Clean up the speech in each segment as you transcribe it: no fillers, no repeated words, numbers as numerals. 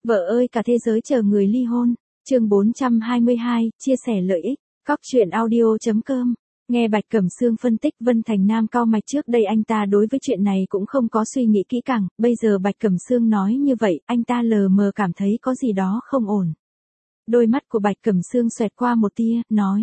Vợ ơi cả thế giới chờ người ly hôn. Chương 422, chia sẻ lợi ích. Cóc truyện audio.com. Nghe Bạch Cẩm Sương phân tích, Vân Thành Nam cau mày, trước đây anh ta đối với chuyện này cũng không có suy nghĩ kỹ càng, bây giờ Bạch Cẩm Sương nói như vậy, anh ta lờ mờ cảm thấy có gì đó không ổn. Đôi mắt của Bạch Cẩm Sương xoẹt qua một tia, nói.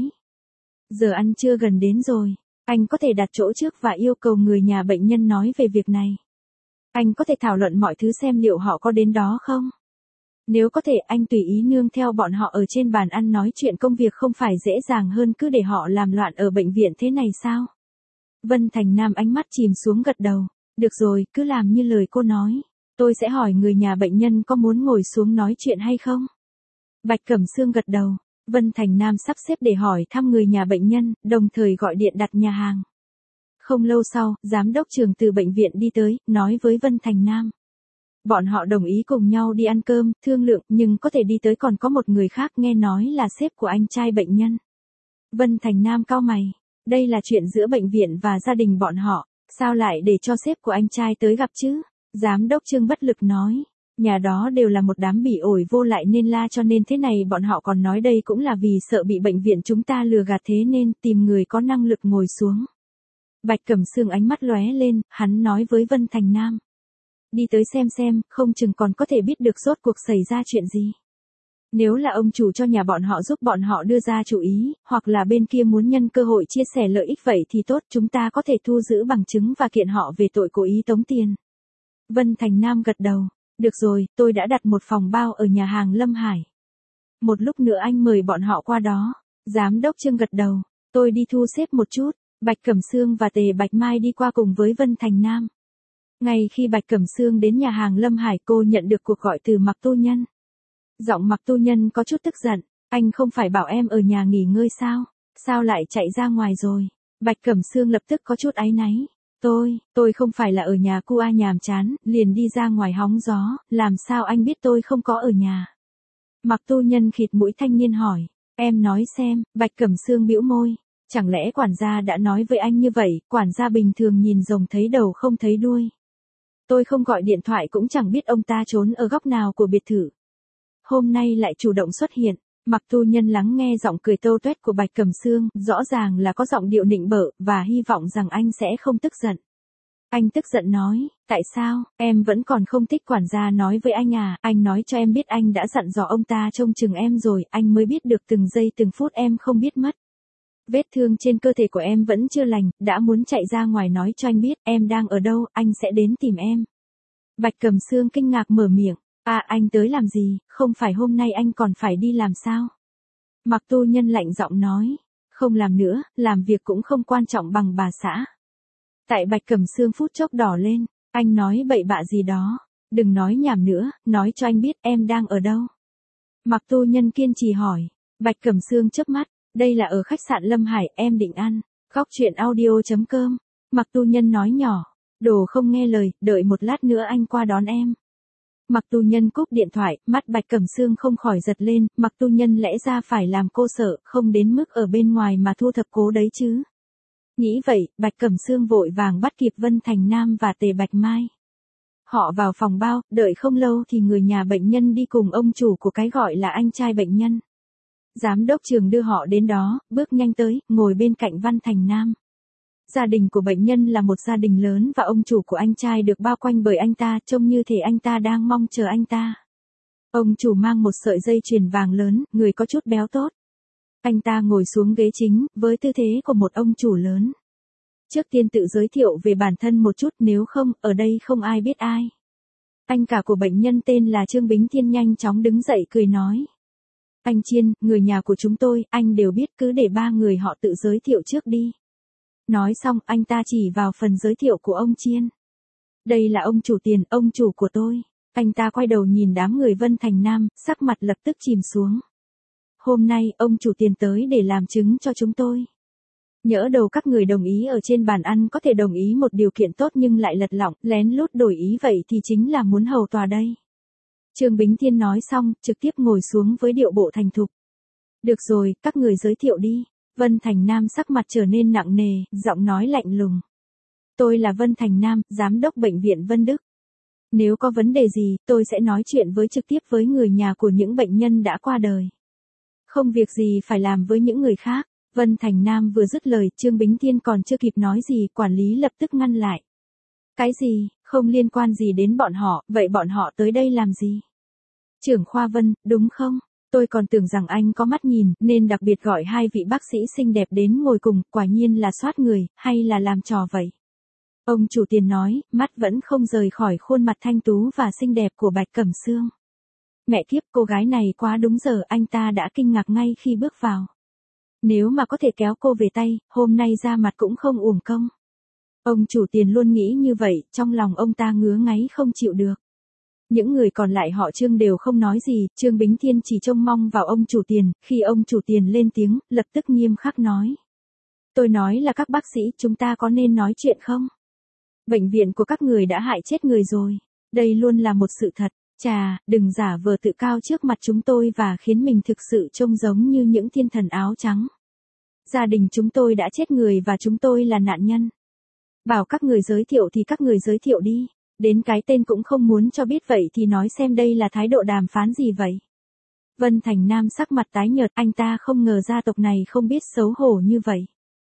Giờ ăn trưa gần đến rồi, anh có thể đặt chỗ trước và yêu cầu người nhà bệnh nhân nói về việc này. Anh có thể thảo luận mọi thứ xem liệu họ có đến đó không? Nếu có thể anh tùy ý nương theo bọn họ ở trên bàn ăn nói chuyện công việc không phải dễ dàng hơn cứ để họ làm loạn ở bệnh viện thế này sao? Vân Thành Nam ánh mắt chìm xuống gật đầu. Được rồi, cứ làm như lời cô nói. Tôi sẽ hỏi người nhà bệnh nhân có muốn ngồi xuống nói chuyện hay không? Bạch Cẩm Sương gật đầu. Vân Thành Nam sắp xếp để hỏi thăm người nhà bệnh nhân, đồng thời gọi điện đặt nhà hàng. Không lâu sau, giám đốc trường từ bệnh viện đi tới, nói với Vân Thành Nam. Bọn họ đồng ý cùng nhau đi ăn cơm, thương lượng, nhưng có thể đi tới còn có một người khác, nghe nói là sếp của anh trai bệnh nhân. Vân Thành Nam cau mày. Đây là chuyện giữa bệnh viện và gia đình bọn họ, sao lại để cho sếp của anh trai tới gặp chứ? Giám đốc Trương bất lực nói. Nhà đó đều là một đám bỉ ổi vô lại nên la, cho nên thế này bọn họ còn nói đây cũng là vì sợ bị bệnh viện chúng ta lừa gạt, thế nên tìm người có năng lực ngồi xuống. Bạch Cẩm Sương ánh mắt lóe lên, hắn nói với Vân Thành Nam. Đi tới xem, không chừng còn có thể biết được rốt cuộc xảy ra chuyện gì. Nếu là ông chủ cho nhà bọn họ giúp bọn họ đưa ra chủ ý, hoặc là bên kia muốn nhân cơ hội chia sẻ lợi ích vậy thì tốt, chúng ta có thể thu giữ bằng chứng và kiện họ về tội cố ý tống tiền. Vân Thành Nam gật đầu. Được rồi, tôi đã đặt một phòng bao ở nhà hàng Lâm Hải. Một lúc nữa anh mời bọn họ qua đó. Giám đốc Trương gật đầu. Tôi đi thu xếp một chút. Bạch Cẩm Sương và Tề Bạch Mai đi qua cùng với Vân Thành Nam. Ngay khi Bạch Cẩm Sương đến nhà hàng Lâm Hải, cô nhận được cuộc gọi từ Mạc Tu Nhân. Giọng Mạc Tu Nhân có chút tức giận. Anh không phải bảo em ở nhà nghỉ ngơi sao? Sao lại chạy ra ngoài rồi? Bạch Cẩm Sương lập tức có chút áy náy. Tôi không phải là ở nhà cu a nhàm chán, liền đi ra ngoài hóng gió, làm sao anh biết tôi không có ở nhà? Mạc Tu Nhân khịt mũi thanh niên hỏi. Em nói xem. Bạch Cẩm Sương bĩu môi. Chẳng lẽ quản gia đã nói với anh như vậy? Quản gia bình thường nhìn rồng thấy đầu không thấy đuôi. Tôi không gọi điện thoại cũng chẳng biết ông ta trốn ở góc nào của biệt thự. Hôm nay lại chủ động xuất hiện. Mạc Tu Nhân lắng nghe giọng cười tâu tuét của Bạch Cẩm Sương, rõ ràng là có giọng điệu nịnh bợ, và hy vọng rằng anh sẽ không tức giận. Anh tức giận nói, tại sao, em vẫn còn không thích quản gia nói với anh à, anh nói cho em biết anh đã dặn dò ông ta trông chừng em rồi, anh mới biết được từng giây từng phút em không biết mất. Vết thương trên cơ thể của em vẫn chưa lành, đã muốn chạy ra ngoài nói cho anh biết, em đang ở đâu, anh sẽ đến tìm em. Bạch Cẩm Sương kinh ngạc mở miệng. À, anh tới làm gì, không phải hôm nay anh còn phải đi làm sao? Mạc Tu Nhân lạnh giọng nói. Không làm nữa, làm việc cũng không quan trọng bằng bà xã. Tại Bạch Cẩm Sương phút chốc đỏ lên. Anh nói bậy bạ gì đó. Đừng nói nhảm nữa, nói cho anh biết em đang ở đâu. Mạc Tu Nhân kiên trì hỏi. Bạch Cẩm Sương chớp mắt. Đây là ở khách sạn Lâm Hải, em định ăn. Cóc truyện audio.com. Mạc Tu Nhân nói nhỏ. Đồ không nghe lời, đợi một lát nữa anh qua đón em. Mạc Tu Nhân cúp điện thoại, mắt Bạch Cẩm Sương không khỏi giật lên, Mạc Tu Nhân lẽ ra phải làm cô sợ, không đến mức ở bên ngoài mà thu thập cố đấy chứ. Nghĩ vậy, Bạch Cẩm Sương vội vàng bắt kịp Vân Thành Nam và Tề Bạch Mai. Họ vào phòng bao, đợi không lâu thì người nhà bệnh nhân đi cùng ông chủ của cái gọi là anh trai bệnh nhân. Giám đốc trường đưa họ đến đó, bước nhanh tới, ngồi bên cạnh Vân Thành Nam. Gia đình của bệnh nhân là một gia đình lớn và ông chủ của anh trai được bao quanh bởi anh ta, trông như thể anh ta đang mong chờ anh ta. Ông chủ mang một sợi dây chuyền vàng lớn, người có chút béo tốt. Anh ta ngồi xuống ghế chính, với tư thế của một ông chủ lớn. Trước tiên tự giới thiệu về bản thân một chút, nếu không, ở đây không ai biết ai. Anh cả của bệnh nhân tên là Trương Bính Thiên nhanh chóng đứng dậy cười nói. Anh Chiên, người nhà của chúng tôi, anh đều biết, cứ để ba người họ tự giới thiệu trước đi. Nói xong, anh ta chỉ vào phần giới thiệu của ông Chiên. Đây là ông chủ Tiền, ông chủ của tôi. Anh ta quay đầu nhìn đám người Vân Thành Nam, sắc mặt lập tức chìm xuống. Hôm nay, ông chủ Tiền tới để làm chứng cho chúng tôi. Nhỡ đầu các người đồng ý ở trên bàn ăn có thể đồng ý một điều kiện tốt nhưng lại lật lọng, lén lút đổi ý vậy thì chính là muốn hầu tòa đây. Trương Bính Thiên nói xong, trực tiếp ngồi xuống với điệu bộ thành thục. Được rồi, các người giới thiệu đi. Vân Thành Nam sắc mặt trở nên nặng nề, giọng nói lạnh lùng. Tôi là Vân Thành Nam, giám đốc bệnh viện Vân Đức. Nếu có vấn đề gì, tôi sẽ nói chuyện trực tiếp với người nhà của những bệnh nhân đã qua đời. Không việc gì phải làm với những người khác. Vân Thành Nam vừa dứt lời, Trương Bính Thiên còn chưa kịp nói gì, quản lý lập tức ngăn lại. Cái gì, không liên quan gì đến bọn họ, vậy bọn họ tới đây làm gì? Trưởng khoa Vân, đúng không? Tôi còn tưởng rằng anh có mắt nhìn, nên đặc biệt gọi hai vị bác sĩ xinh đẹp đến ngồi cùng, quả nhiên là soát người, hay là làm trò vậy? Ông chủ tiền nói, mắt vẫn không rời khỏi khuôn mặt thanh tú và xinh đẹp của Bạch Cẩm Sương. Mẹ kiếp, cô gái này quá đúng giờ, anh ta đã kinh ngạc ngay khi bước vào. Nếu mà có thể kéo cô về tay, hôm nay ra mặt cũng không uổng công. Ông chủ tiền luôn nghĩ như vậy, trong lòng ông ta ngứa ngáy không chịu được. Những người còn lại họ Trương đều không nói gì, Trương Bính Thiên chỉ trông mong vào ông chủ tiền, khi ông chủ tiền lên tiếng, lập tức nghiêm khắc nói. Tôi nói là các bác sĩ, chúng ta có nên nói chuyện không? Bệnh viện của các người đã hại chết người rồi. Đây luôn là một sự thật. Chà, đừng giả vờ tự cao trước mặt chúng tôi và khiến mình thực sự trông giống như những thiên thần áo trắng. Gia đình chúng tôi đã chết người và chúng tôi là nạn nhân. Bảo các người giới thiệu thì các người giới thiệu đi. Đến cái tên cũng không muốn cho biết vậy thì nói xem đây là thái độ đàm phán gì vậy? Vân Thành Nam sắc mặt tái nhợt, anh ta không ngờ gia tộc này không biết xấu hổ như vậy.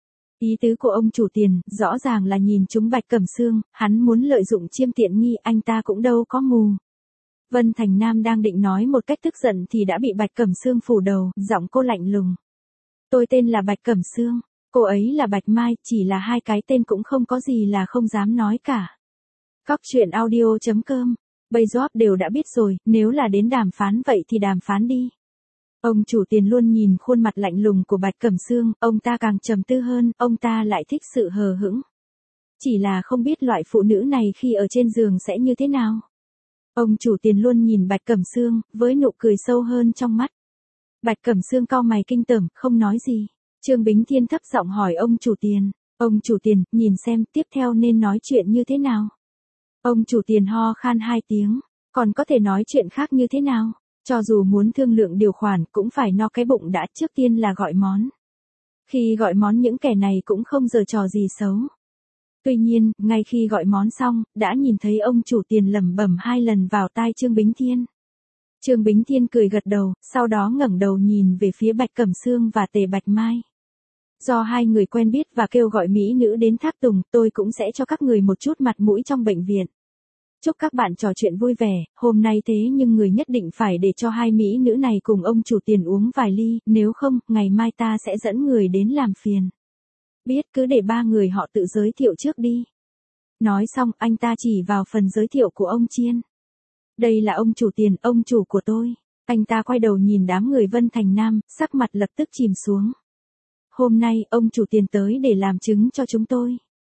Ý tứ của ông chủ tiền, rõ ràng là nhìn chúng Bạch Cẩm Sương, hắn muốn lợi dụng chiêm tiện nghi, anh ta cũng đâu có mù. Vân Thành Nam đang định nói một cách tức giận thì đã bị Bạch Cẩm Sương phủ đầu, giọng cô lạnh lùng. Tôi tên là Bạch Cẩm Sương, cô ấy là Bạch Mai, chỉ là hai cái tên cũng không có gì là không dám nói cả. Cóc truyện audio.com, bây giờ đều đã biết rồi, nếu là đến đàm phán vậy thì đàm phán đi. Ông chủ tiền luôn nhìn khuôn mặt lạnh lùng của Bạch Cẩm Sương, ông ta càng trầm tư hơn, ông ta lại thích sự hờ hững. Chỉ là không biết loại phụ nữ này khi ở trên giường sẽ như thế nào. Ông chủ tiền luôn nhìn Bạch Cẩm Sương, với nụ cười sâu hơn trong mắt. Bạch Cẩm Sương cau mày kinh tởm, không nói gì. Trương Bính Thiên thấp giọng hỏi ông chủ tiền. Ông chủ tiền, nhìn xem tiếp theo nên nói chuyện như thế nào. Ông chủ tiền ho khan 2 tiếng. Còn có thể nói chuyện khác như thế nào? Cho dù muốn thương lượng điều khoản cũng phải no cái bụng đã, trước tiên là gọi món. Khi gọi món những kẻ này cũng không giở trò gì xấu. Tuy nhiên, ngay khi gọi món xong, đã nhìn thấy ông chủ tiền lẩm bẩm 2 lần vào tai Trương Bính Thiên. Trương Bính Thiên cười gật đầu, sau đó ngẩng đầu nhìn về phía Bạch Cẩm Sương và Tề Bạch Mai. Do hai người quen biết và kêu gọi mỹ nữ đến tháp tùng, tôi cũng sẽ cho các người một chút mặt mũi trong bệnh viện. Chúc các bạn trò chuyện vui vẻ, hôm nay thế nhưng người nhất định phải để cho hai mỹ nữ này cùng ông chủ tiền uống vài ly, nếu không, ngày mai ta sẽ dẫn người đến làm phiền. Biết, cứ để 3 người họ tự giới thiệu trước đi. Nói xong, anh ta chỉ vào phần giới thiệu của ông Chiên. Đây là ông chủ tiền, ông chủ của tôi. Anh ta quay đầu nhìn đám người Vân Thành Nam, sắc mặt lập tức chìm xuống. Hôm nay, ông chủ tiền tới để làm chứng cho chúng tôi.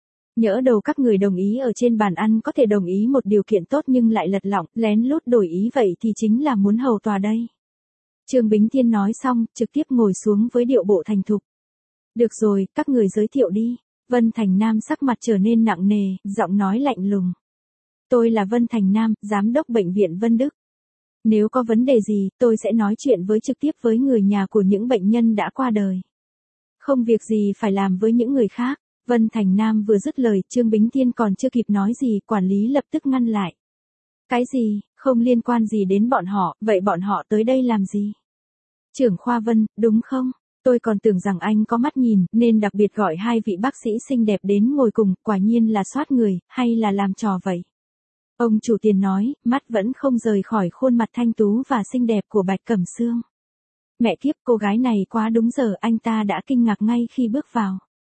Nhỡ đầu các người đồng ý ở trên bàn ăn có thể đồng ý một điều kiện tốt nhưng lại lật lọng, lén lút đổi ý vậy thì chính là muốn hầu tòa đây. Trương Bính Thiên nói xong, trực tiếp ngồi xuống với điệu bộ thành thục. Được rồi, các người giới thiệu đi. Vân Thành Nam sắc mặt trở nên nặng nề, giọng nói lạnh lùng. Tôi là Vân Thành Nam, giám đốc bệnh viện Vân Đức. Nếu có vấn đề gì, tôi sẽ nói chuyện trực tiếp với người nhà của những bệnh nhân đã qua đời. Không việc gì phải làm với những người khác. Vân Thành Nam vừa dứt lời, Trương Bính Thiên còn chưa kịp nói gì, quản lý lập tức ngăn lại. Cái gì, không liên quan gì đến bọn họ, vậy bọn họ tới đây làm gì? Trưởng khoa Vân, đúng không? Tôi còn tưởng rằng anh có mắt nhìn, nên đặc biệt gọi hai vị bác sĩ xinh đẹp đến ngồi cùng, quả nhiên là soát người, hay là làm trò vậy? Ông chủ tiền nói, mắt vẫn không rời khỏi khuôn mặt thanh tú và xinh đẹp của Bạch Cẩm Sương. Mẹ kiếp, cô gái này quá đúng giờ, anh ta đã kinh ngạc ngay khi bước vào.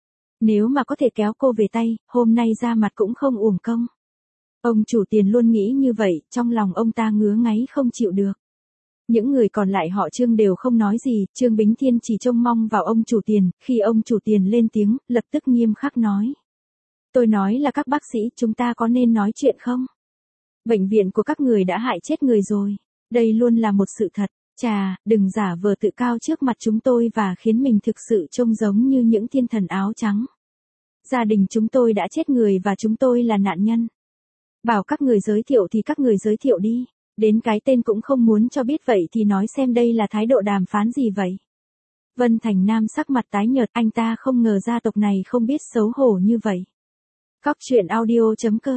Nếu mà có thể kéo cô về tay, hôm nay ra mặt cũng không uổng công. Ông chủ tiền luôn nghĩ như vậy, trong lòng ông ta ngứa ngáy không chịu được. Những người còn lại họ Trương đều không nói gì, Trương Bính Thiên chỉ trông mong vào ông chủ tiền, khi ông chủ tiền lên tiếng, lập tức nghiêm khắc nói. Tôi nói là các bác sĩ, chúng ta có nên nói chuyện không? Bệnh viện của các người đã hại chết người rồi. Đây luôn là một sự thật. Chà, đừng giả vờ tự cao trước mặt chúng tôi và khiến mình thực sự trông giống như những thiên thần áo trắng. Gia đình chúng tôi đã chết người và chúng tôi là nạn nhân. Bảo các người giới thiệu thì các người giới thiệu đi. Đến cái tên cũng không muốn cho biết vậy thì nói xem đây là thái độ đàm phán gì vậy. Vân Thành Nam sắc mặt tái nhợt, anh ta không ngờ gia tộc này không biết xấu hổ như vậy. Cóc truyện audio.com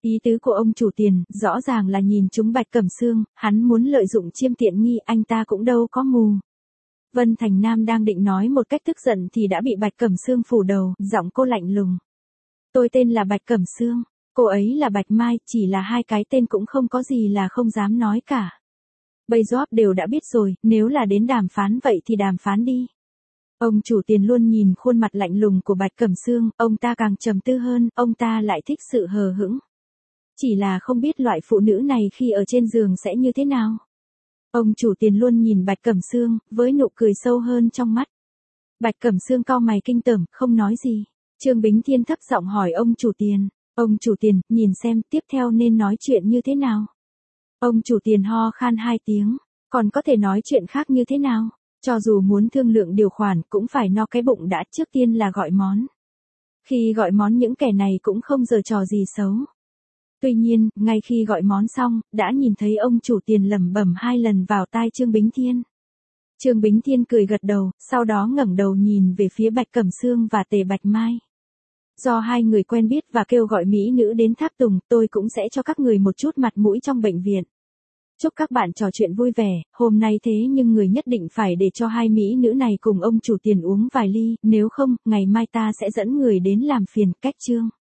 Ý tứ của ông chủ Tiền, rõ ràng là nhìn chúng Bạch Cẩm Sương, hắn muốn lợi dụng chiêm tiện nghi, anh ta cũng đâu có mù. Vân Thành Nam đang định nói một cách tức giận thì đã bị Bạch Cẩm Sương phủ đầu, giọng cô lạnh lùng. Tôi tên là Bạch Cẩm Sương, cô ấy là Bạch Mai, chỉ là hai cái tên cũng không có gì là không dám nói cả. Bây giờ đều đã biết rồi, nếu là đến đàm phán vậy thì đàm phán đi. Ông chủ Tiền luôn nhìn khuôn mặt lạnh lùng của Bạch Cẩm Sương, ông ta càng trầm tư hơn, ông ta lại thích sự hờ hững. Chỉ là không biết loại phụ nữ này khi ở trên giường sẽ như thế nào. Ông chủ Tiền luôn nhìn Bạch Cẩm Sương, với nụ cười sâu hơn trong mắt. Bạch Cẩm Sương cau mày kinh tởm, không nói gì. Trương Bính Thiên thấp giọng hỏi ông chủ Tiền. Ông chủ Tiền, nhìn xem tiếp theo nên nói chuyện như thế nào. Ông chủ Tiền ho khan 2 tiếng, còn có thể nói chuyện khác như thế nào? Cho dù muốn thương lượng điều khoản cũng phải no cái bụng đã, trước tiên là gọi món. Khi gọi món những kẻ này cũng không giở trò gì xấu. Tuy nhiên, ngay khi gọi món xong, đã nhìn thấy ông chủ Tiền lẩm bẩm 2 lần vào tai Trương Bính Thiên. Trương Bính Thiên cười gật đầu, sau đó ngẩng đầu nhìn về phía Bạch Cẩm Sương và Tề Bạch Mai. Do hai người quen biết và kêu gọi mỹ nữ đến tháp tùng, tôi cũng sẽ cho các người một chút mặt mũi trong bệnh viện. Chúc các bạn trò chuyện vui vẻ, hôm nay thế nhưng người nhất định phải để cho hai mỹ nữ này cùng ông chủ Tiền uống vài ly, nếu không, ngày mai ta sẽ dẫn người đến làm phiền, cách chương.